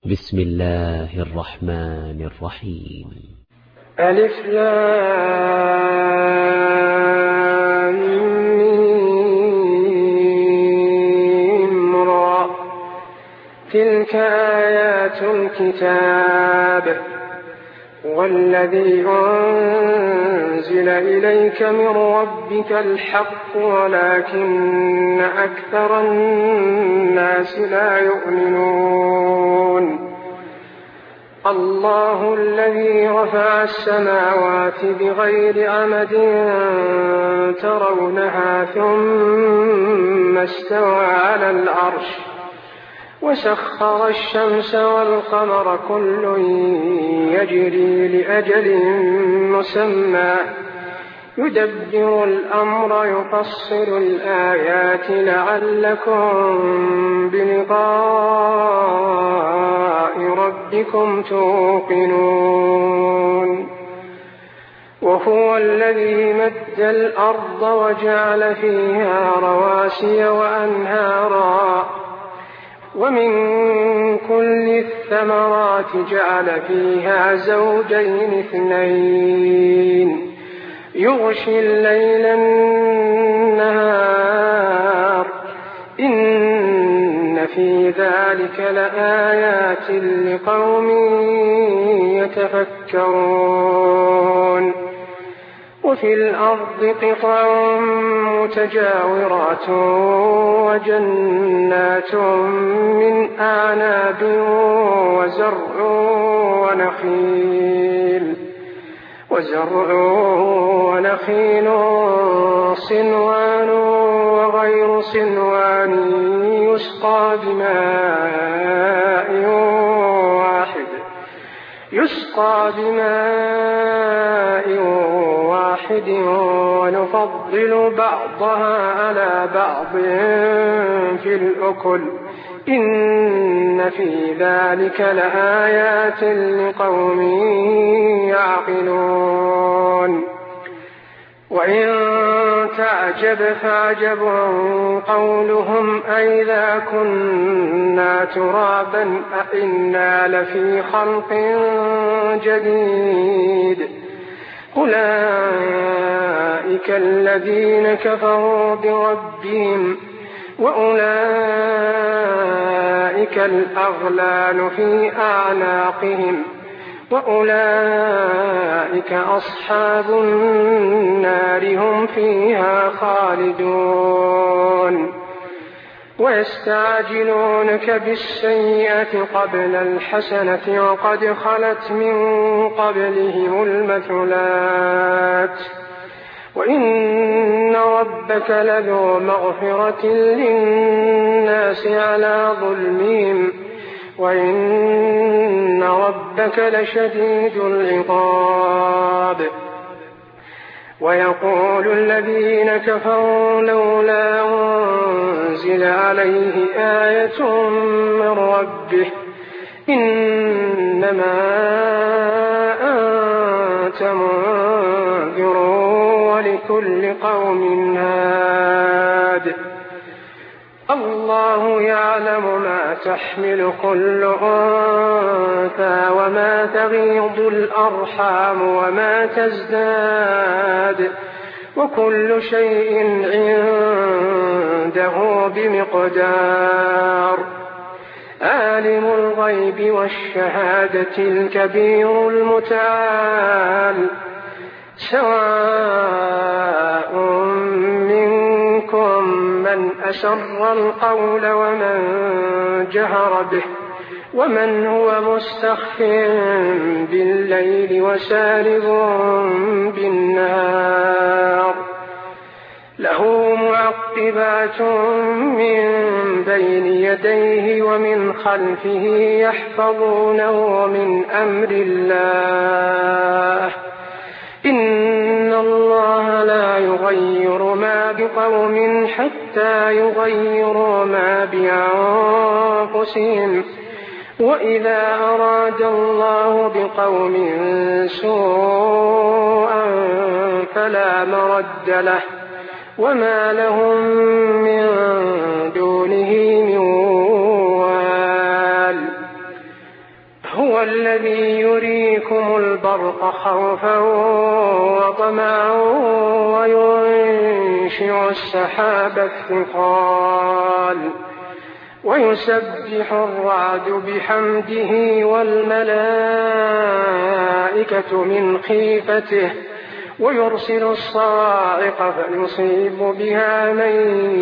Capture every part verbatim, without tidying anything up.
بسم الله الرحمن الرحيم. ألف لام ميم را تلك آيات الكتاب والذي أنزل إليك من ربك الحق ولكن أكثر الناس لا يؤمنون. الله الذي رفع السماوات بغير عمد ترونها ثم استوى على العرش وسخر الشمس والقمر كل يجري لأجل مسمى يدبر الأمر يفصل الآيات لعلكم بلقاء ربكم توقنون. وهو الذي مد الأرض وجعل فيها رواسي وأنهارا ومن كل الثمرات جعل فيها زوجين اثنين يغشي الليل النهار إن في ذلك لآيات لقوم يتفكرون. وفي الأرض قطع متجاورات وجنات من أعناب وزرع ونخيل وزرع ونخيل صنوان وغير صنوان يسقى بماء واحد يسقى بماء واحد ونفضل بعضها على بعض في الأكل إن في ذلك لآيات لقوم يعقلون. وإن تعجب فعجب قولهم أئذا كنا ترابا أئنا لفي خلق جديد أولئك الذين كفروا بربهم وأولئك الأغلال في أعناقهم وأولئك أصحاب النار هم فيها خالدون. ويستعجلونك بالسيئة قبل الحسنة وقد خلت من قبلهم المثلات وإن ربك لذو مغفرة للناس على ظلمهم وإن ربك لشديد العقاب. ويقول الذين كفروا لولا أنزل عليه آية من ربه إنما أنت منذر ولكل قوم هاد الله يعلم ما تحمل كل أنثى وما تغيض الأرحام وما تزداد وكل شيء عنده بمقدار. عالم الغيب والشهادة الكبير المتعال سواء منكم من أسر القول ومن جهر به ومن هو مستخف بالليل وسارب بالنهار له معقبات من بين يديه ومن خلفه يحفظونه من أمر الله إن الله لا يغير ما بقوم حتى يغيروا ما بأنفسهم وإذا أراد الله بقوم سوءا فلا مرد له وما لهم من دونه من وال هو الذي يريكم البرق خوفا وطمعا وينشئ السحاب الثقال ويسبح الرعد بحمده والملائكة من خيفته ويرسل الصاعق فيصيب بها من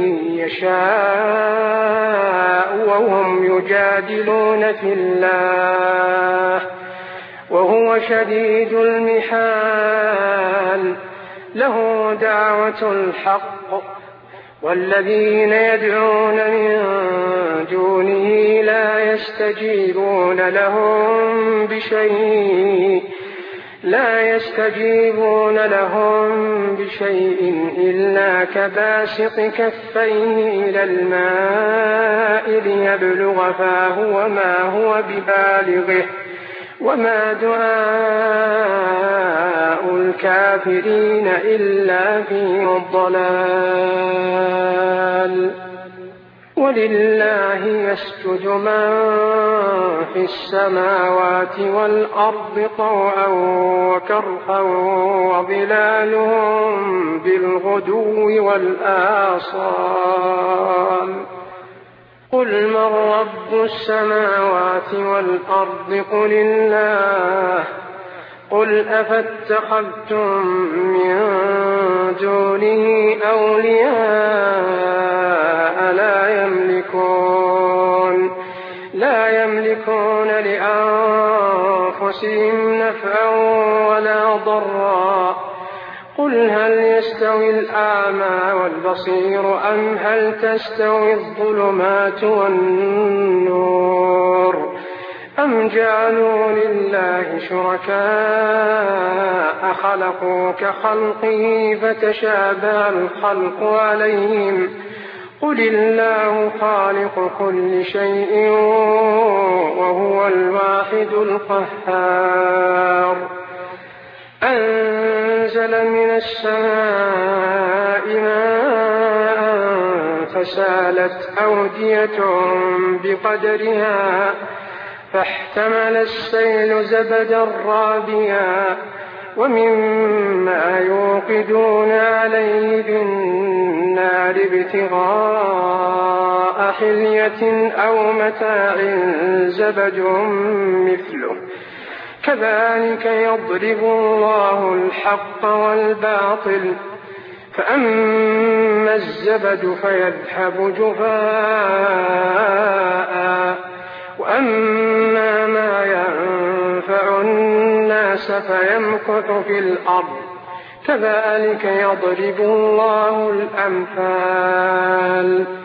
يشاء وهم يجادلون في الله وهو شديد المحال له دعوة الحق والذين يدعون من دونه لا يستجيبون لهم بشيء لا يستجيبون لهم بشيء إلا كباسط كفيه إلى الماء ليبلغ فاه وما هو ببالغه وما دعاء الكافرين إلا في ضلال ولله يسجد من في السماوات والأرض طوعا وكرها وظلالهم بالغدو والآصال قل من رب السماوات والأرض قل الله قل أفاتخذتم من دونه أولياء لا يملكون لا يملكون لأنفسهم نفعا ولا ضرا قل هل يستوي الأعمى والبصير أم هل تستوي الظلمات والنور أم جعلوا لله شركاء خلقوا كخلقه فتشابه الخلق عليهم قل الله خالق كل شيء وهو الواحد القهار أنزل من السماء ماء فسالت أودية بقدرها فاحتمل السيل زبدا رابيا ومما يوقدون عليه بالنار ابتغاء حلية أو متاع زبد مثله كذلك يضرب الله الحق والباطل فأما الزبد فيذهب جفاء وأما ما ينفع الناس فيمكث في الأرض كذلك يضرب الله الأمثال